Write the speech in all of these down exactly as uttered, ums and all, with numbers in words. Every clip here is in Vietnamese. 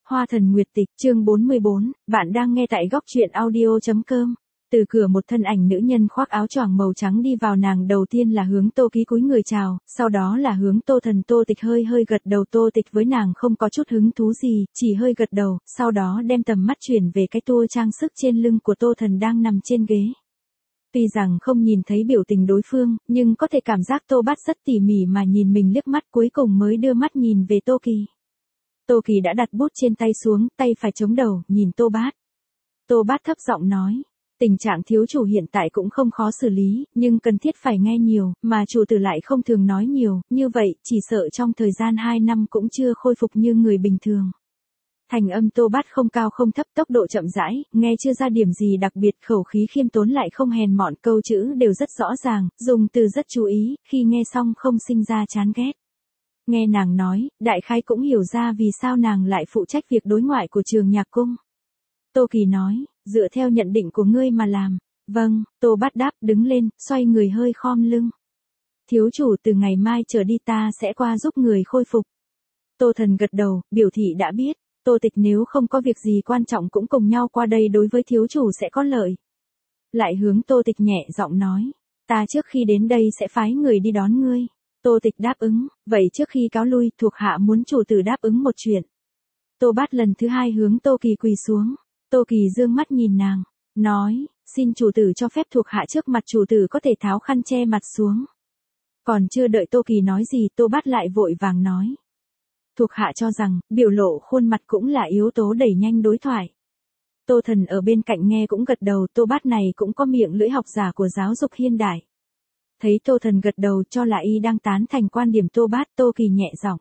Hoa thần nguyệt tịch, chương bốn mươi bốn, bạn đang nghe tại góc truyện audio chấm com. Từ cửa một thân ảnh nữ nhân khoác áo choàng màu trắng đi vào, nàng đầu tiên là hướng Tô Ký cúi người chào, sau đó là hướng Tô Thần. Tô Tịch hơi hơi gật đầu, Tô Tịch với nàng không có chút hứng thú gì, chỉ hơi gật đầu, sau đó đem tầm mắt chuyển về cái tua trang sức trên lưng của Tô Thần đang nằm trên ghế. Tuy rằng không nhìn thấy biểu tình đối phương, nhưng có thể cảm giác Tô Bát rất tỉ mỉ mà nhìn mình liếc mắt, cuối cùng mới đưa mắt nhìn về Tô Kỳ. Tô Kỳ đã đặt bút trên tay xuống, tay phải chống đầu, nhìn Tô Bát. Tô Bát thấp giọng nói, tình trạng thiếu chủ hiện tại cũng không khó xử lý, nhưng cần thiết phải nghe nhiều, mà chủ tử lại không thường nói nhiều, như vậy, chỉ sợ trong thời gian hai năm cũng chưa khôi phục như người bình thường. Thành âm Tô Bát không cao không thấp, tốc độ chậm rãi, nghe chưa ra điểm gì đặc biệt, khẩu khí khiêm tốn lại không hèn mọn, câu chữ đều rất rõ ràng, dùng từ rất chú ý, khi nghe xong không sinh ra chán ghét. Nghe nàng nói, đại khái cũng hiểu ra vì sao nàng lại phụ trách việc đối ngoại của Trường Nhạc Cung. Tô Kỳ nói, dựa theo nhận định của ngươi mà làm. Vâng, Tô Bát đáp, đứng lên, xoay người hơi khom lưng. Thiếu chủ, từ ngày mai trở đi ta sẽ qua giúp người khôi phục. Tô Thần gật đầu, biểu thị đã biết. Tô Tịch nếu không có việc gì quan trọng cũng cùng nhau qua đây, đối với thiếu chủ sẽ có lợi. Lại hướng Tô Tịch nhẹ giọng nói, ta trước khi đến đây sẽ phái người đi đón ngươi. Tô Tịch đáp ứng, vậy trước khi cáo lui, thuộc hạ muốn chủ tử đáp ứng một chuyện. Tô Bát lần thứ hai hướng Tô Kỳ quỳ xuống. Tô Kỳ dương mắt nhìn nàng, nói, xin chủ tử cho phép thuộc hạ trước mặt chủ tử có thể tháo khăn che mặt xuống. Còn chưa đợi Tô Kỳ nói gì, Tô Bát lại vội vàng nói. Thuộc hạ cho rằng, biểu lộ khuôn mặt cũng là yếu tố đẩy nhanh đối thoại. Tô Thần ở bên cạnh nghe cũng gật đầu, Tô Bát này cũng có miệng lưỡi học giả của giáo dục hiện đại. Thấy Tô Thần gật đầu cho là y đang tán thành quan điểm Tô Bát, Tô Kỳ nhẹ giọng.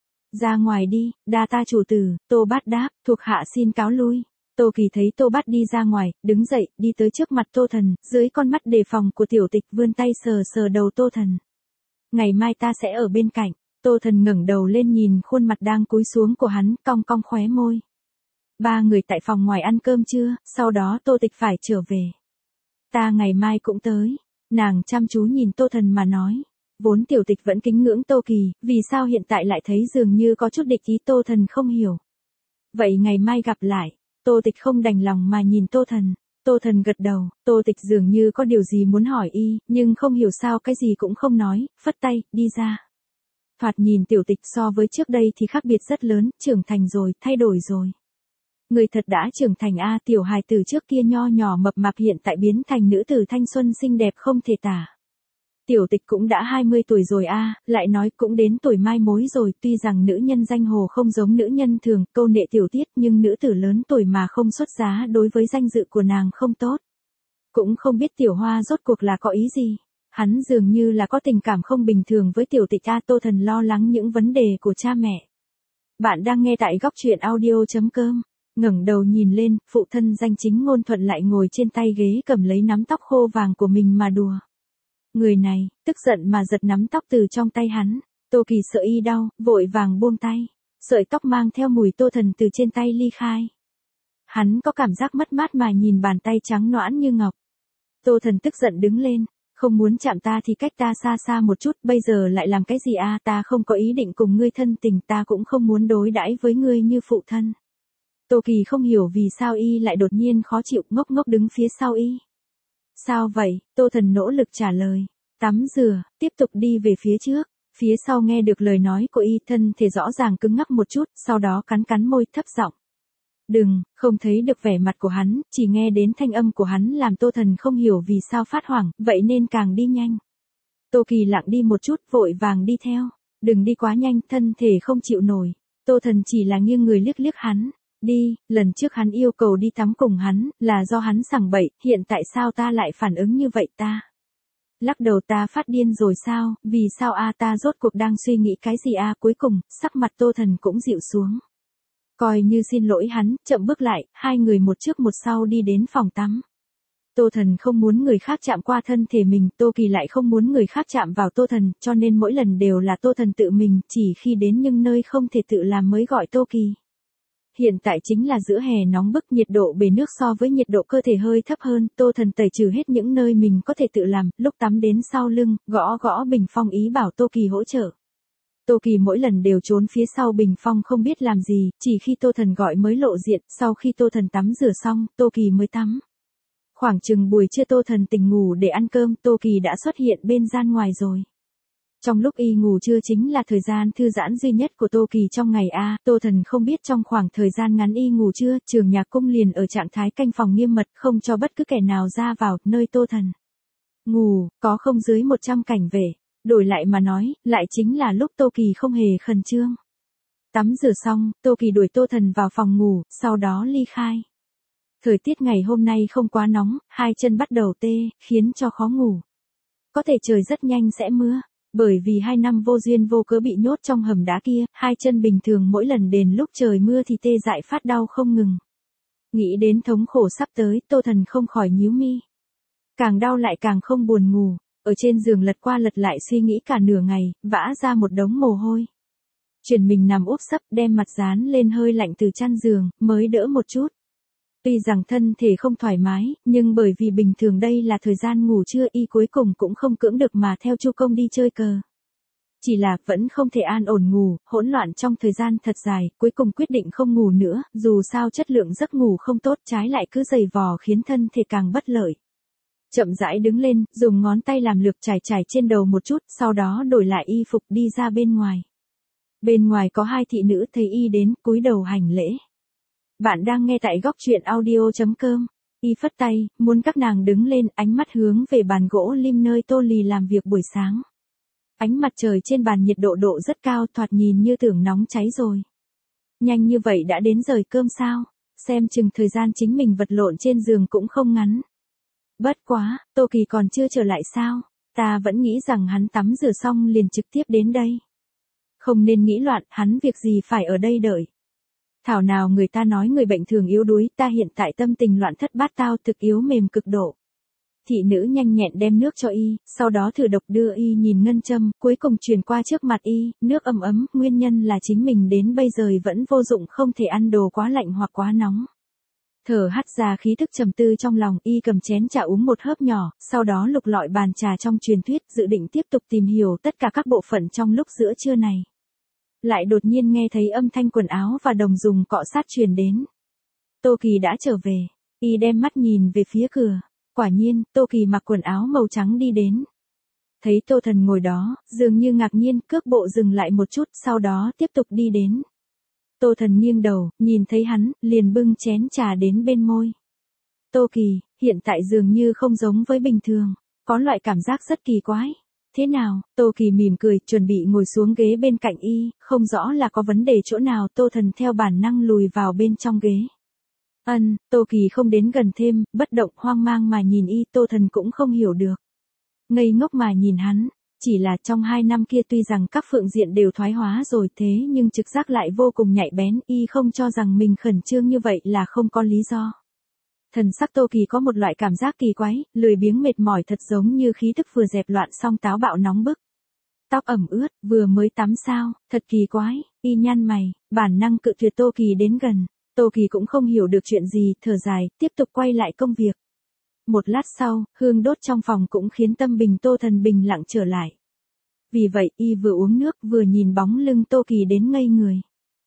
Ra ngoài đi, đa ta chủ tử. Tô Bát đáp, thuộc hạ xin cáo lui. Tô Kỳ thấy Tô Bát đi ra ngoài, đứng dậy, đi tới trước mặt Tô Thần, dưới con mắt đề phòng của Tiểu Tịch vươn tay sờ sờ đầu Tô Thần. Ngày mai ta sẽ ở bên cạnh. Tô Thần ngẩng đầu lên nhìn khuôn mặt đang cúi xuống của hắn, cong cong khóe môi. Ba người tại phòng ngoài ăn cơm trưa, sau đó Tô Tịch phải trở về. Ta ngày mai cũng tới. Nàng chăm chú nhìn Tô Thần mà nói. Vốn Tiểu Tịch vẫn kính ngưỡng Tô Kỳ, vì sao hiện tại lại thấy dường như có chút địch ý, Tô Thần không hiểu. Vậy ngày mai gặp lại. Tô Tịch không đành lòng mà nhìn Tô Thần. Tô Thần gật đầu, Tô Tịch dường như có điều gì muốn hỏi y, nhưng không hiểu sao cái gì cũng không nói, phất tay, đi ra. Thoạt nhìn Tiểu Tịch so với trước đây thì khác biệt rất lớn, trưởng thành rồi, thay đổi rồi. Người thật đã trưởng thành a, tiểu hài tử trước kia nho nhỏ mập mạp hiện tại biến thành nữ tử thanh xuân xinh đẹp không thể tả. Tiểu Tịch cũng đã hai mươi tuổi rồi a, lại nói cũng đến tuổi mai mối rồi, tuy rằng nữ nhân danh hồ không giống nữ nhân thường, câu nệ tiểu tiết, nhưng nữ tử lớn tuổi mà không xuất giá đối với danh dự của nàng không tốt. Cũng không biết Tiểu Hoa rốt cuộc là có ý gì. Hắn dường như là có tình cảm không bình thường với Tiểu Tịch a. Tô Thần lo lắng những vấn đề của cha mẹ. Bạn đang nghe tại góc truyện audio chấm com. Ngẩng đầu nhìn lên, phụ thân danh chính ngôn thuận lại ngồi trên tay ghế cầm lấy nắm tóc khô vàng của mình mà đùa. Người này, tức giận mà giật nắm tóc từ trong tay hắn. Tô Kỳ sợ y đau, vội vàng buông tay. Sợi tóc mang theo mùi Tô Thần từ trên tay ly khai. Hắn có cảm giác mất mát mà nhìn bàn tay trắng nõn như ngọc. Tô Thần tức giận đứng lên. Không muốn chạm ta thì cách ta xa xa một chút, bây giờ lại làm cái gì a? Ta không có ý định cùng ngươi thân tình, ta cũng không muốn đối đãi với ngươi như phụ thân. Tô Kỳ không hiểu vì sao y lại đột nhiên khó chịu, ngốc ngốc đứng phía sau y. Sao vậy? Tô Thần nỗ lực trả lời. Tắm rửa, tiếp tục đi về phía trước. Phía sau nghe được lời nói của y, thân thể rõ ràng cứng ngắc một chút, sau đó cắn cắn môi thấp giọng. Đừng, không thấy được vẻ mặt của hắn, chỉ nghe đến thanh âm của hắn làm Tô Thần không hiểu vì sao phát hoảng, vậy nên càng đi nhanh. Tô Kỳ lặng đi một chút, vội vàng đi theo. Đừng đi quá nhanh, thân thể không chịu nổi. Tô Thần chỉ là nghiêng người liếc liếc hắn. Đi, lần trước hắn yêu cầu đi tắm cùng hắn, là do hắn sằng bậy, hiện tại sao ta lại phản ứng như vậy ta? Lắc đầu, ta phát điên rồi sao, vì sao a, ta rốt cuộc đang suy nghĩ cái gì a? Cuối cùng, sắc mặt Tô Thần cũng dịu xuống. Coi như xin lỗi hắn, chậm bước lại, hai người một trước một sau đi đến phòng tắm. Tô Thần không muốn người khác chạm qua thân thể mình, Tô Kỳ lại không muốn người khác chạm vào Tô Thần, cho nên mỗi lần đều là Tô Thần tự mình, chỉ khi đến những nơi không thể tự làm mới gọi Tô Kỳ. Hiện tại chính là giữa hè nóng bức, nhiệt độ bể nước so với nhiệt độ cơ thể hơi thấp hơn, Tô Thần tẩy trừ hết những nơi mình có thể tự làm, lúc tắm đến sau lưng, gõ gõ bình phong ý bảo Tô Kỳ hỗ trợ. Tô Kỳ mỗi lần đều trốn phía sau bình phong không biết làm gì, chỉ khi Tô Thần gọi mới lộ diện, sau khi Tô Thần tắm rửa xong, Tô Kỳ mới tắm. Khoảng chừng buổi trưa Tô Thần tỉnh ngủ để ăn cơm, Tô Kỳ đã xuất hiện bên gian ngoài rồi. Trong lúc y ngủ trưa chính là thời gian thư giãn duy nhất của Tô Kỳ trong ngày A, Tô Thần không biết trong khoảng thời gian ngắn y ngủ trưa, Trường Nhạc Cung liền ở trạng thái canh phòng nghiêm mật, không cho bất cứ kẻ nào ra vào, nơi Tô Thần ngủ, có không dưới một trăm cảnh vệ. Đổi lại mà nói, lại chính là lúc Tô Kỳ không hề khẩn trương. Tắm rửa xong, Tô Kỳ đuổi Tô Thần vào phòng ngủ, sau đó ly khai. Thời tiết ngày hôm nay không quá nóng, hai chân bắt đầu tê, khiến cho khó ngủ. Có thể trời rất nhanh sẽ mưa. Bởi vì hai năm vô duyên vô cớ bị nhốt trong hầm đá kia, hai chân bình thường mỗi lần đến lúc trời mưa thì tê dại phát đau không ngừng. Nghĩ đến thống khổ sắp tới, Tô Thần không khỏi nhíu mi. Càng đau lại càng không buồn ngủ, ở trên giường lật qua lật lại suy nghĩ cả nửa ngày, vã ra một đống mồ hôi. Chuyển mình nằm úp sấp đem mặt dán lên hơi lạnh từ chăn giường, mới đỡ một chút. Tuy rằng thân thể không thoải mái, nhưng bởi vì bình thường đây là thời gian ngủ trưa y cuối cùng cũng không cưỡng được mà theo Chu Công đi chơi cờ. Chỉ là vẫn không thể an ổn ngủ, hỗn loạn trong thời gian thật dài, cuối cùng quyết định không ngủ nữa, dù sao chất lượng giấc ngủ không tốt trái lại cứ dày vò khiến thân thể càng bất lợi. Chậm rãi đứng lên, dùng ngón tay làm lược trải trải trên đầu một chút, sau đó đổi lại y phục đi ra bên ngoài. Bên ngoài có hai thị nữ thấy y đến, cúi đầu hành lễ. Bạn đang nghe tại góc truyện audio chấm com. Y phất tay, muốn các nàng đứng lên, ánh mắt hướng về bàn gỗ lim nơi Tô Lì làm việc buổi sáng. Ánh mặt trời trên bàn nhiệt độ độ rất cao, thoạt nhìn như tưởng nóng cháy rồi. Nhanh như vậy đã đến giờ cơm sao? Xem chừng thời gian chính mình vật lộn trên giường cũng không ngắn. Bất quá, Tô Kỳ còn chưa trở lại sao? Ta vẫn nghĩ rằng hắn tắm rửa xong liền trực tiếp đến đây. Không nên nghĩ loạn, hắn việc gì phải ở đây đợi. Thảo nào người ta nói người bệnh thường yếu đuối, ta hiện tại tâm tình loạn thất bát tao, thực yếu mềm cực độ. Thị nữ nhanh nhẹn đem nước cho y, sau đó thử độc đưa y nhìn ngân châm, cuối cùng truyền qua trước mặt y, nước ấm ấm, nguyên nhân là chính mình đến bây giờ vẫn vô dụng, không thể ăn đồ quá lạnh hoặc quá nóng. Thở hắt ra khí thức trầm tư trong lòng, y cầm chén trà uống một hớp nhỏ, sau đó lục lọi bàn trà trong truyền thuyết, dự định tiếp tục tìm hiểu tất cả các bộ phận trong lúc giữa trưa này. Lại đột nhiên nghe thấy âm thanh quần áo và đồng dùng cọ sát truyền đến. Tô Kỳ đã trở về, y đem mắt nhìn về phía cửa, quả nhiên, Tô Kỳ mặc quần áo màu trắng đi đến. Thấy Tô Thần ngồi đó, dường như ngạc nhiên, cước bộ dừng lại một chút, sau đó tiếp tục đi đến. Tô Thần nghiêng đầu, nhìn thấy hắn, liền bưng chén trà đến bên môi. Tô Kỳ, hiện tại dường như không giống với bình thường, có loại cảm giác rất kỳ quái. Thế nào? Tô Kỳ mỉm cười, chuẩn bị ngồi xuống ghế bên cạnh y, không rõ là có vấn đề chỗ nào, Tô Thần theo bản năng lùi vào bên trong ghế. Ân, Tô Kỳ không đến gần thêm, bất động hoang mang mà nhìn y, Tô Thần cũng không hiểu được. Ngây ngốc mà nhìn hắn, chỉ là trong hai năm kia tuy rằng các phương diện đều thoái hóa rồi thế nhưng trực giác lại vô cùng nhạy bén, y không cho rằng mình khẩn trương như vậy là không có lý do. Thần sắc Tô Kỳ có một loại cảm giác kỳ quái, lười biếng mệt mỏi thật giống như khí thức vừa dẹp loạn xong táo bạo nóng bức. Tóc ẩm ướt, vừa mới tắm sao, thật kỳ quái, y nhăn mày, bản năng cự tuyệt Tô Kỳ đến gần. Tô Kỳ cũng không hiểu được chuyện gì, thở dài, tiếp tục quay lại công việc. Một lát sau, hương đốt trong phòng cũng khiến tâm bình Tô Thần bình lặng trở lại. Vì vậy, y vừa uống nước vừa nhìn bóng lưng Tô Kỳ đến ngây người.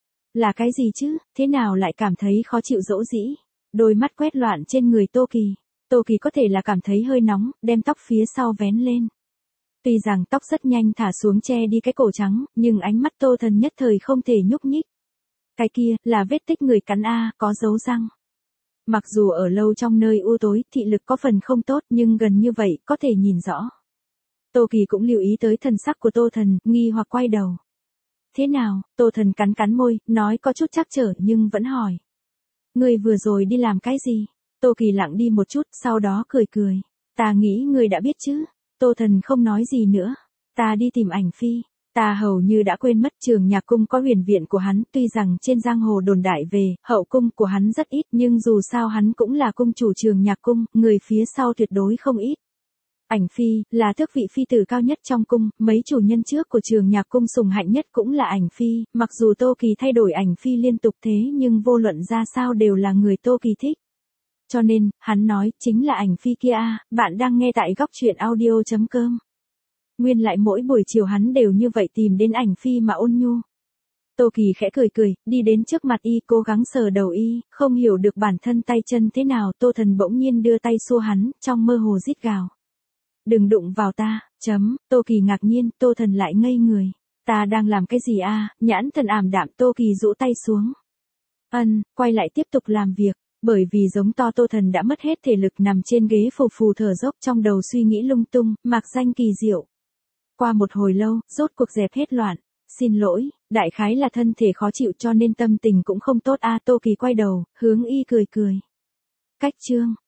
Là cái gì chứ, thế nào lại cảm thấy khó chịu dỗ dĩ? Đôi mắt quét loạn trên người Tô Kỳ. Tô Kỳ có thể là cảm thấy hơi nóng, đem tóc phía sau vén lên. Tuy rằng tóc rất nhanh thả xuống che đi cái cổ trắng, nhưng ánh mắt Tô Thần nhất thời không thể nhúc nhích. Cái kia, là vết tích người cắn a, có dấu răng. Mặc dù ở lâu trong nơi u tối, thị lực có phần không tốt nhưng gần như vậy, có thể nhìn rõ. Tô Kỳ cũng lưu ý tới thần sắc của Tô Thần, nghi hoặc quay đầu. Thế nào? Tô Thần cắn cắn môi, nói có chút trắc trở nhưng vẫn hỏi. Người vừa rồi đi làm cái gì? Tô Kỳ lặng đi một chút, sau đó cười cười. Ta nghĩ người đã biết chứ. Tô Thần không nói gì nữa. Ta đi tìm ảnh phi. Ta hầu như đã quên mất Trường Nhạc Cung có huyền viện của hắn, tuy rằng trên giang hồ đồn đại về, hậu cung của hắn rất ít nhưng dù sao hắn cũng là cung chủ Trường Nhạc Cung, người phía sau tuyệt đối không ít. Ảnh phi, là tước vị phi tử cao nhất trong cung, mấy chủ nhân trước của Trường Nhạc Cung sùng hạnh nhất cũng là ảnh phi, mặc dù Tô Kỳ thay đổi ảnh phi liên tục thế nhưng vô luận ra sao đều là người Tô Kỳ thích. Cho nên, hắn nói, chính là ảnh phi kia a. Bạn đang nghe tại góc truyện audio chấm com. Nguyên lại mỗi buổi chiều hắn đều như vậy tìm đến ảnh phi mà ôn nhu. Tô Kỳ khẽ cười cười, đi đến trước mặt y cố gắng sờ đầu y, không hiểu được bản thân tay chân thế nào. Tô Thần bỗng nhiên đưa tay xua hắn, trong mơ hồ rít gào. Đừng đụng vào ta, chấm, Tô Kỳ ngạc nhiên, Tô Thần lại ngây người. Ta đang làm cái gì a? Nhãn thần ảm đạm. Tô Kỳ rũ tay xuống. Ân, quay lại tiếp tục làm việc. Bởi vì giống to Tô Thần đã mất hết thể lực nằm trên ghế phù phù thở dốc, trong đầu suy nghĩ lung tung, mạc danh kỳ diệu. Qua một hồi lâu, rốt cuộc dẹp hết loạn. Xin lỗi, đại khái là thân thể khó chịu cho nên tâm tình cũng không tốt a. Tô Kỳ quay đầu, hướng y cười cười. Cách chương.